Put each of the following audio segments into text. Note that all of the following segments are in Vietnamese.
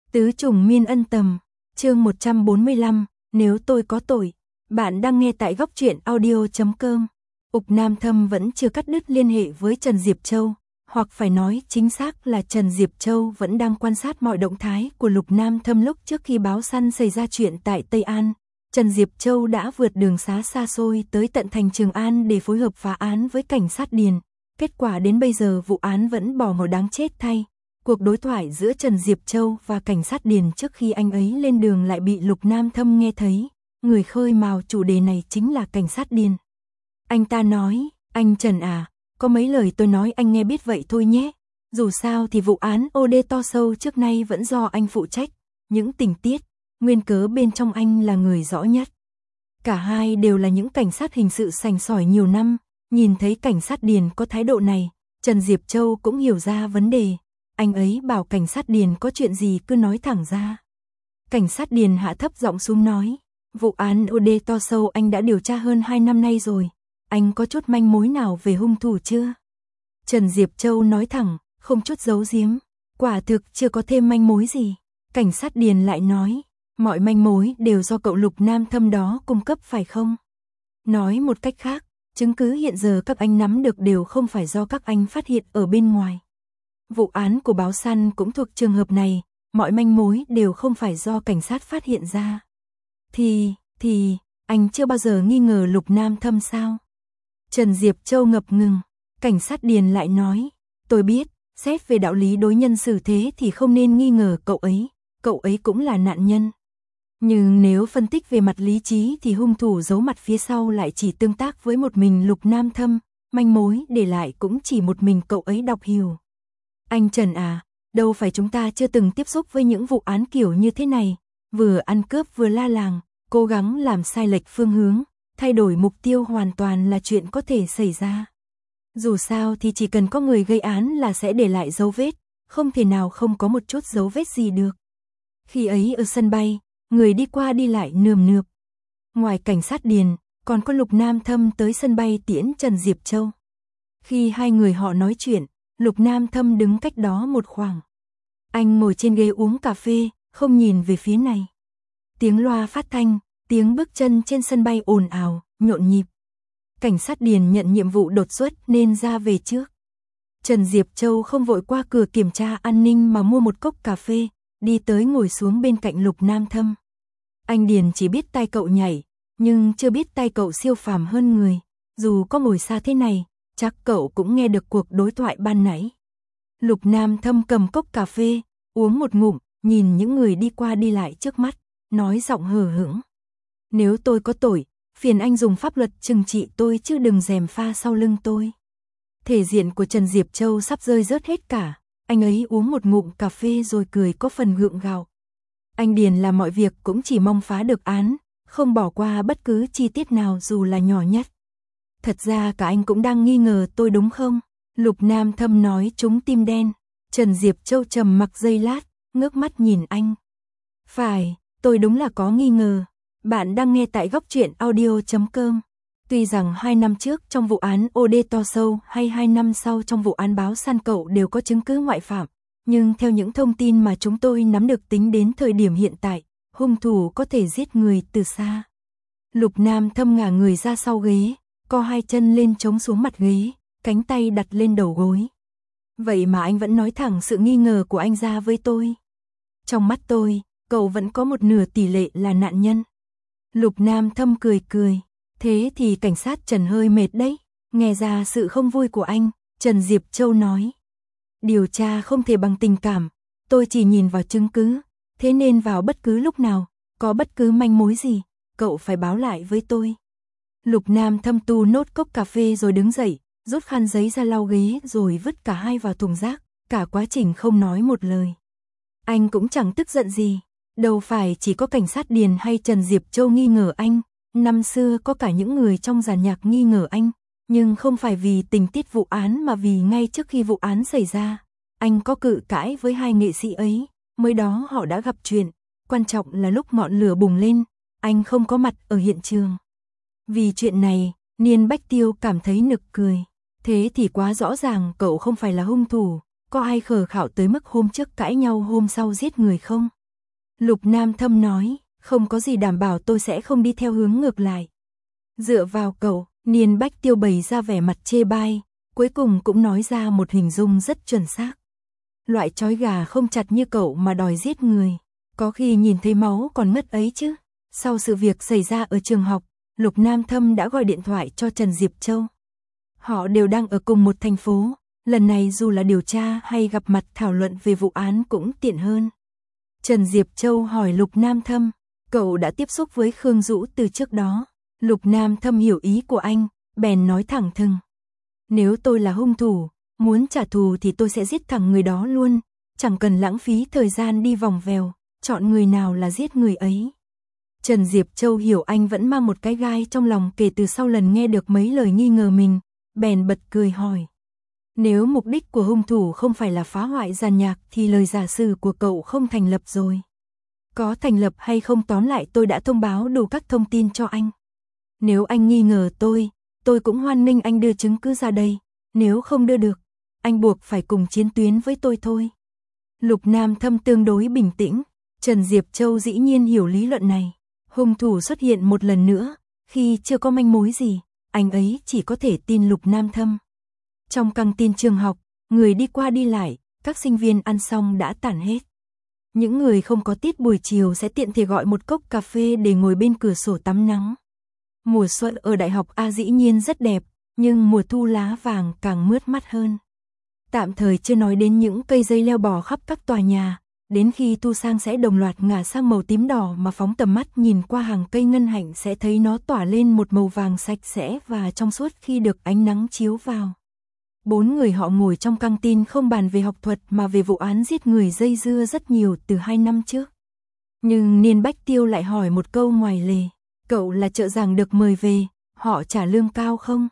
Tứ trùng miên ân tầm, chương 145, nếu tôi có tội. Bạn đang nghe tại góc truyện audio.com. Ục Nam Thâm vẫn chưa cắt đứt liên hệ với Trần Diệp Châu, hoặc phải nói chính xác là Trần Diệp Châu vẫn đang quan sát mọi động thái của Lục Nam Thâm lúc trước khi báo săn xảy ra chuyện tại Tây An. Trần Diệp Châu đã vượt đường xá xa xôi tới tận thành Trường An để phối hợp phá án với cảnh sát Điền. Kết quả đến bây giờ vụ án vẫn bỏ ngỏ đáng chết thay. Cuộc đối thoại giữa Trần Diệp Châu và cảnh sát Điền trước khi anh ấy lên đường lại bị Lục Nam Thâm nghe thấy. Người khơi mào chủ đề này chính là cảnh sát Điền. Anh ta nói, anh Trần à, có mấy lời tôi nói anh nghe biết vậy thôi nhé. Dù sao thì vụ án OD to sâu trước nay vẫn do anh phụ trách. Những tình tiết, nguyên cớ bên trong anh là người rõ nhất. Cả hai đều là những cảnh sát hình sự sành sỏi nhiều năm. Nhìn thấy cảnh sát Điền có thái độ này, Trần Diệp Châu cũng hiểu ra vấn đề. Anh ấy bảo cảnh sát Điền có chuyện gì cứ nói thẳng ra. Cảnh sát Điền hạ thấp giọng xuống nói, vụ án OD to sâu anh đã điều tra hơn 2 năm nay rồi. Anh có chút manh mối nào về hung thủ chưa? Trần Diệp Châu nói thẳng, không chút giấu giếm. Quả thực chưa có thêm manh mối gì. Cảnh sát Điền lại nói, mọi manh mối đều do cậu Lục Nam Thâm đó cung cấp phải không? Nói một cách khác, chứng cứ hiện giờ các anh nắm được đều không phải do các anh phát hiện ở bên ngoài. Vụ án của báo săn cũng thuộc trường hợp này, mọi manh mối đều không phải do cảnh sát phát hiện ra. Thì, anh chưa bao giờ nghi ngờ Lục Nam Thâm sao? Trần Diệp Châu ngập ngừng, cảnh sát Điền lại nói, tôi biết, xét về đạo lý đối nhân xử thế thì không nên nghi ngờ cậu ấy cũng là nạn nhân. Nhưng nếu phân tích về mặt lý trí thì hung thủ giấu mặt phía sau lại chỉ tương tác với một mình Lục Nam Thâm, manh mối để lại cũng chỉ một mình cậu ấy đọc hiểu. Anh Trần à, đâu phải chúng ta chưa từng tiếp xúc với những vụ án kiểu như thế này, vừa ăn cướp vừa la làng, cố gắng làm sai lệch phương hướng, thay đổi mục tiêu hoàn toàn là chuyện có thể xảy ra. Dù sao thì chỉ cần có người gây án là sẽ để lại dấu vết, không thể nào không có một chút dấu vết gì được. Khi ấy ở sân bay, người đi qua đi lại nườm nượp. Ngoài cảnh sát Điền, còn có Lục Nam Thâm tới sân bay tiễn Trần Diệp Châu. Khi hai người họ nói chuyện, Lục Nam Thâm đứng cách đó một khoảng. Anh ngồi trên ghế uống cà phê, không nhìn về phía này. Tiếng loa phát thanh, tiếng bước chân trên sân bay ồn ào, nhộn nhịp. Cảnh sát Điền nhận nhiệm vụ đột xuất nên ra về trước. Trần Diệp Châu không vội qua cửa kiểm tra an ninh mà mua một cốc cà phê, đi tới ngồi xuống bên cạnh Lục Nam Thâm. Anh Điền chỉ biết tay cậu nhảy, nhưng chưa biết tay cậu siêu phàm hơn người. Dù có ngồi xa thế này, chắc cậu cũng nghe được cuộc đối thoại ban nãy. Lục Nam Thâm cầm cốc cà phê, uống một ngụm, nhìn những người đi qua đi lại trước mắt, nói giọng hờ hững. Nếu tôi có tội, phiền anh dùng pháp luật trừng trị tôi chứ đừng gièm pha sau lưng tôi. Thể diện của Trần Diệp Châu sắp rơi rớt hết cả, anh ấy uống một ngụm cà phê rồi cười có phần gượng gạo. Anh Điền làm mọi việc cũng chỉ mong phá được án, không bỏ qua bất cứ chi tiết nào dù là nhỏ nhất. Thật ra cả anh cũng đang nghi ngờ tôi đúng không? Lục Nam Thâm nói trúng tim đen. Trần Diệp Châu trầm mặc giây lát, ngước mắt nhìn anh. Phải, tôi đúng là có nghi ngờ. Bạn đang nghe tại góc truyện audio.com. Tuy rằng 2 năm trước trong vụ án OD to sâu hay 2 năm sau trong vụ án báo săn cậu đều có chứng cứ ngoại phạm, nhưng theo những thông tin mà chúng tôi nắm được tính đến thời điểm hiện tại, hung thủ có thể giết người từ xa. Lục Nam Thâm ngả người ra sau ghế, co hai chân lên chống xuống mặt ghế, cánh tay đặt lên đầu gối. Vậy mà anh vẫn nói thẳng sự nghi ngờ của anh ra với tôi. Trong mắt tôi, cậu vẫn có một nửa tỷ lệ là nạn nhân. Lục Nam Thâm cười cười. Thế thì cảnh sát Trần hơi mệt đấy. Nghe ra sự không vui của anh, Trần Diệp Châu nói. Điều tra không thể bằng tình cảm, tôi chỉ nhìn vào chứng cứ. Thế nên vào bất cứ lúc nào, có bất cứ manh mối gì, cậu phải báo lại với tôi. Lục Nam Thâm tu nốt cốc cà phê rồi đứng dậy, rút khăn giấy ra lau ghế rồi vứt cả hai vào thùng rác, cả quá trình không nói một lời. Anh cũng chẳng tức giận gì, đâu phải chỉ có cảnh sát Điền hay Trần Diệp Châu nghi ngờ anh, năm xưa có cả những người trong dàn nhạc nghi ngờ anh, nhưng không phải vì tình tiết vụ án mà vì ngay trước khi vụ án xảy ra, anh có cự cãi với hai nghệ sĩ ấy, mới đó họ đã gặp chuyện, quan trọng là lúc ngọn lửa bùng lên, anh không có mặt ở hiện trường. Vì chuyện này, Niên Bách Tiêu cảm thấy nực cười. Thế thì quá rõ ràng cậu không phải là hung thủ, có ai khờ khạo tới mức hôm trước cãi nhau hôm sau giết người không? Lục Nam Thâm nói, không có gì đảm bảo tôi sẽ không đi theo hướng ngược lại. Dựa vào cậu, Niên Bách Tiêu bày ra vẻ mặt chê bai, cuối cùng cũng nói ra một hình dung rất chuẩn xác. Loại trói gà không chặt như cậu mà đòi giết người, có khi nhìn thấy máu còn ngất ấy chứ. Sau sự việc xảy ra ở trường học, Lục Nam Thâm đã gọi điện thoại cho Trần Diệp Châu. Họ đều đang ở cùng một thành phố, lần này dù là điều tra hay gặp mặt thảo luận về vụ án cũng tiện hơn. Trần Diệp Châu hỏi Lục Nam Thâm, cậu đã tiếp xúc với Khương Dũ từ trước đó. Lục Nam Thâm hiểu ý của anh, bèn nói thẳng thừng. Nếu tôi là hung thủ, muốn trả thù thì tôi sẽ giết thẳng người đó luôn, chẳng cần lãng phí thời gian đi vòng vèo, chọn người nào là giết người ấy. Trần Diệp Châu hiểu anh vẫn mang một cái gai trong lòng kể từ sau lần nghe được mấy lời nghi ngờ mình, bèn bật cười hỏi. Nếu mục đích của hung thủ không phải là phá hoại giàn nhạc thì lời giả sử của cậu không thành lập rồi. Có thành lập hay không tóm lại tôi đã thông báo đủ các thông tin cho anh. Nếu anh nghi ngờ tôi cũng hoan nghênh anh đưa chứng cứ ra đây, nếu không đưa được, anh buộc phải cùng chiến tuyến với tôi thôi. Lục Nam Thâm tương đối bình tĩnh, Trần Diệp Châu dĩ nhiên hiểu lý luận này. Hung thủ xuất hiện một lần nữa, khi chưa có manh mối gì, anh ấy chỉ có thể tin Lục Nam Thâm. Trong căng tin trường học, người đi qua đi lại, các sinh viên ăn xong đã tản hết. Những người không có tiết buổi chiều sẽ tiện thể gọi một cốc cà phê để ngồi bên cửa sổ tắm nắng. Mùa xuân ở Đại học A dĩ nhiên rất đẹp, nhưng mùa thu lá vàng càng mướt mắt hơn. Tạm thời chưa nói đến những cây dây leo bò khắp các tòa nhà, đến khi thu sang sẽ đồng loạt ngả sang màu tím đỏ mà phóng tầm mắt nhìn qua hàng cây ngân hạnh sẽ thấy nó tỏa lên một màu vàng sạch sẽ và trong suốt khi được ánh nắng chiếu vào. 4 người họ ngồi trong căng tin không bàn về học thuật mà về vụ án giết người dây dưa rất nhiều từ 2 năm trước. Nhưng Niên Bách Tiêu lại hỏi một câu ngoài lề, cậu là trợ giảng được mời về, họ trả lương cao không?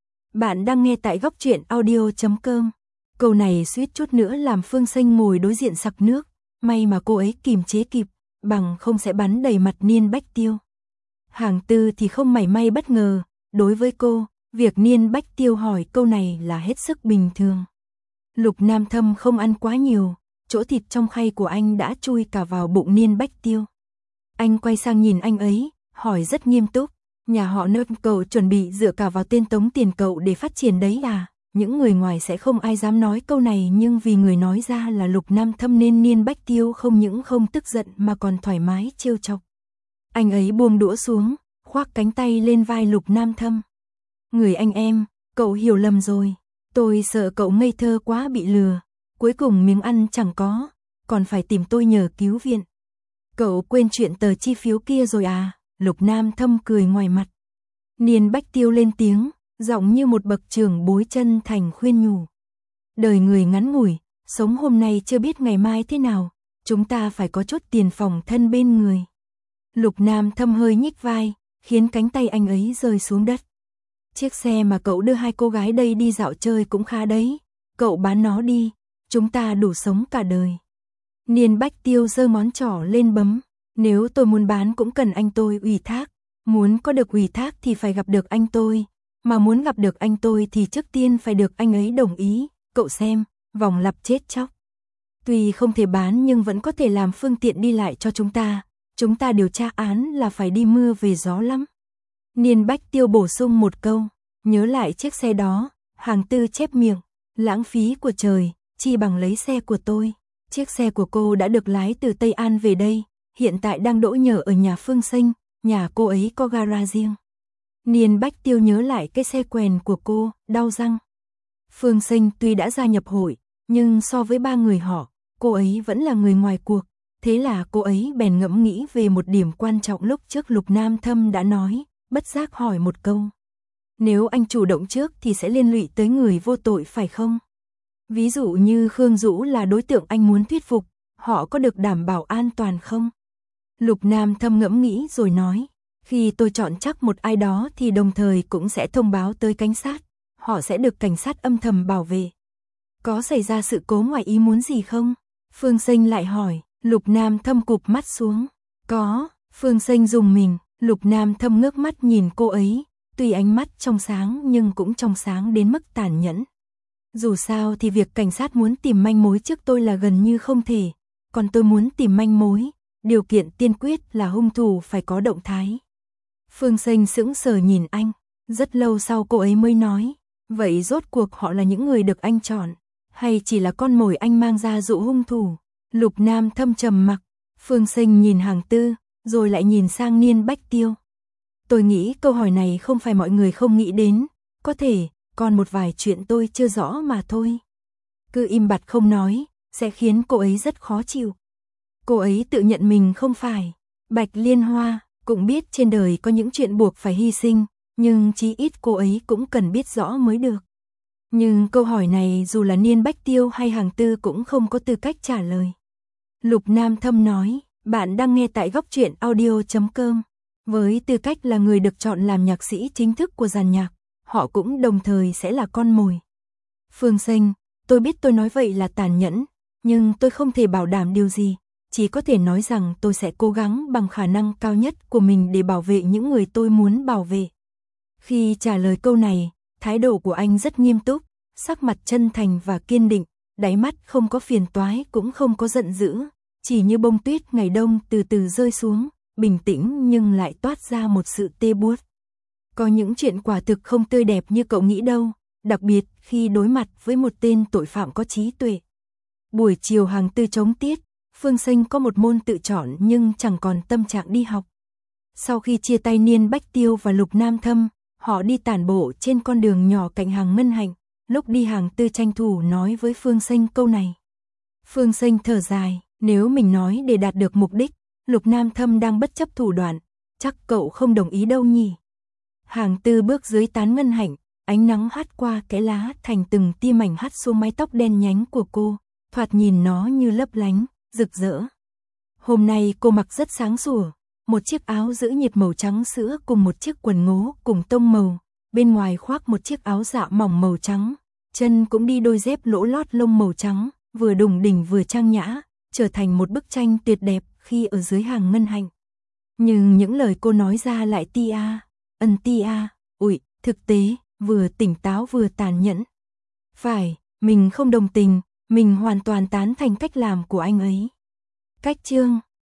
Bạn đang nghe tại Góc Truyện Audio.com. Câu này suýt chút nữa làm Phương Sinh ngồi đối diện sặc nước, may mà cô ấy kìm chế kịp, bằng không sẽ bắn đầy mặt Niên Bách Tiêu. Hàng Tư thì không mảy may bất ngờ, đối với cô, việc Niên Bách Tiêu hỏi câu này là hết sức bình thường. Lục Nam Thâm không ăn quá nhiều, chỗ thịt trong khay của anh đã chui cả vào bụng Niên Bách Tiêu. Anh quay sang nhìn anh ấy, hỏi rất nghiêm túc, nhà họ Nơ cậu chuẩn bị dựa cả vào tên tống tiền cậu để phát triển đấy à? Những người ngoài sẽ không ai dám nói câu này nhưng vì người nói ra là Lục Nam Thâm nên Niên Bách Tiêu không những không tức giận mà còn thoải mái trêu chọc. Anh ấy buông đũa xuống, khoác cánh tay lên vai Lục Nam Thâm. Người anh em, cậu hiểu lầm rồi, tôi sợ cậu ngây thơ quá bị lừa, cuối cùng miếng ăn chẳng có, còn phải tìm tôi nhờ cứu viện. Cậu quên chuyện tờ chi phiếu kia rồi à? Lục Nam Thâm cười ngoài mặt. Niên Bách Tiêu lên tiếng, giọng như một bậc trưởng bối chân thành khuyên nhủ. Đời người ngắn ngủi, sống hôm nay chưa biết ngày mai thế nào, chúng ta phải có chút tiền phòng thân bên người. Lục Nam Thâm hơi nhích vai, khiến cánh tay anh ấy rơi xuống đất. Chiếc xe mà cậu đưa 2 cô gái đây đi dạo chơi cũng khá đấy, cậu bán nó đi, chúng ta đủ sống cả đời. Niên Bách Tiêu giơ ngón trỏ lên bấm, nếu tôi muốn bán cũng cần anh tôi ủy thác, muốn có được ủy thác thì phải gặp được anh tôi, mà muốn gặp được anh tôi thì trước tiên phải được anh ấy đồng ý, cậu xem, vòng lặp chết chóc. Tuy không thể bán nhưng vẫn có thể làm phương tiện đi lại cho chúng ta điều tra án là phải đi mưa về gió lắm. Niên Bách Tiêu bổ sung một câu, nhớ lại chiếc xe đó, Hàng Tư chép miệng, lãng phí của trời, chi bằng lấy xe của tôi. Chiếc xe của cô đã được lái từ Tây An về đây, hiện tại đang đỗ nhờ ở nhà Phương Sinh, nhà cô ấy có gara riêng. Niên Bách Tiêu nhớ lại cái xe quèn của cô, đau răng. Phương Sinh tuy đã gia nhập hội, nhưng so với 3 người họ, cô ấy vẫn là người ngoài cuộc. Thế là cô ấy bèn ngẫm nghĩ về một điểm quan trọng lúc trước Lục Nam Thâm đã nói, bất giác hỏi một câu. Nếu anh chủ động trước thì sẽ liên lụy tới người vô tội phải không? Ví dụ như Khương Dũ là đối tượng anh muốn thuyết phục, họ có được đảm bảo an toàn không? Lục Nam Thâm ngẫm nghĩ rồi nói, khi tôi chọn chắc một ai đó thì đồng thời cũng sẽ thông báo tới cảnh sát, họ sẽ được cảnh sát âm thầm bảo vệ. Có xảy ra sự cố ngoài ý muốn gì không? Phương Sinh lại hỏi, Lục Nam Thâm cụp mắt xuống. Có, Phương Sinh dùng mình, Lục Nam Thâm ngước mắt nhìn cô ấy, tuy ánh mắt trong sáng nhưng cũng trong sáng đến mức tàn nhẫn. Dù sao thì việc cảnh sát muốn tìm manh mối trước tôi là gần như không thể, còn tôi muốn tìm manh mối, điều kiện tiên quyết là hung thủ phải có động thái. Phương Xanh sững sờ nhìn anh, rất lâu sau cô ấy mới nói, vậy rốt cuộc họ là những người được anh chọn, hay chỉ là con mồi anh mang ra dụ hung thủ? Lục Nam Thâm trầm mặc, Phương Xanh nhìn Hàng Tư, rồi lại nhìn sang Niên Bách Tiêu. Tôi nghĩ câu hỏi này không phải mọi người không nghĩ đến, có thể, còn một vài chuyện tôi chưa rõ mà thôi. Cứ im bặt không nói, sẽ khiến cô ấy rất khó chịu. Cô ấy tự nhận mình không phải Bạch Liên Hoa, cũng biết trên đời có những chuyện buộc phải hy sinh, nhưng chí ít cô ấy cũng cần biết rõ mới được. Nhưng câu hỏi này dù là Niên Bách Tiêu hay Hàng Tư cũng không có tư cách trả lời. Lục Nam Thâm nói, bạn đang nghe tại Góc Truyện Audio.com. Với tư cách là người được chọn làm nhạc sĩ chính thức của dàn nhạc, họ cũng đồng thời sẽ là con mồi. Phương Xanh, tôi biết tôi nói vậy là tàn nhẫn, nhưng tôi không thể bảo đảm điều gì, chỉ có thể nói rằng tôi sẽ cố gắng bằng khả năng cao nhất của mình để bảo vệ những người tôi muốn bảo vệ. Khi trả lời câu này, thái độ của anh rất nghiêm túc, sắc mặt chân thành và kiên định, đáy mắt không có phiền toái cũng không có giận dữ, chỉ như bông tuyết ngày đông từ từ rơi xuống, bình tĩnh nhưng lại toát ra một sự tê buốt. Có những chuyện quả thực không tươi đẹp như cậu nghĩ đâu, đặc biệt khi đối mặt với một tên tội phạm có trí tuệ. Buổi chiều Hàng Tư chống tiết, Phương Xanh có một môn tự chọn nhưng chẳng còn tâm trạng đi học. Sau khi chia tay Niên Bách Tiêu và Lục Nam Thâm, họ đi tản bộ trên con đường nhỏ cạnh hàng Ngân Hạnh, lúc đi Hàng Tư tranh thủ nói với Phương Xanh câu này. Phương Xanh thở dài, nếu mình nói để đạt được mục đích, Lục Nam Thâm đang bất chấp thủ đoạn, chắc cậu không đồng ý đâu nhỉ. Hàng Tư bước dưới tán ngân hạnh, ánh nắng hắt qua cái lá thành từng tia mảnh hắt xuống mái tóc đen nhánh của cô, thoạt nhìn nó như lấp lánh, rực rỡ. Hôm nay cô mặc rất sáng sủa, một chiếc áo giữ nhiệt màu trắng sữa cùng một chiếc quần ngố cùng tông màu, bên ngoài khoác một chiếc áo dạ mỏng màu trắng, chân cũng đi đôi dép lỗ lót lông màu trắng, vừa đủng đỉnh vừa trang nhã, trở thành một bức tranh tuyệt đẹp khi ở dưới hàng ngân hạnh. Nhưng những lời cô nói ra lại ủi, thực tế, vừa tỉnh táo vừa tàn nhẫn. Phải, mình không đồng tình, mình hoàn toàn tán thành cách làm của anh ấy. Cách chương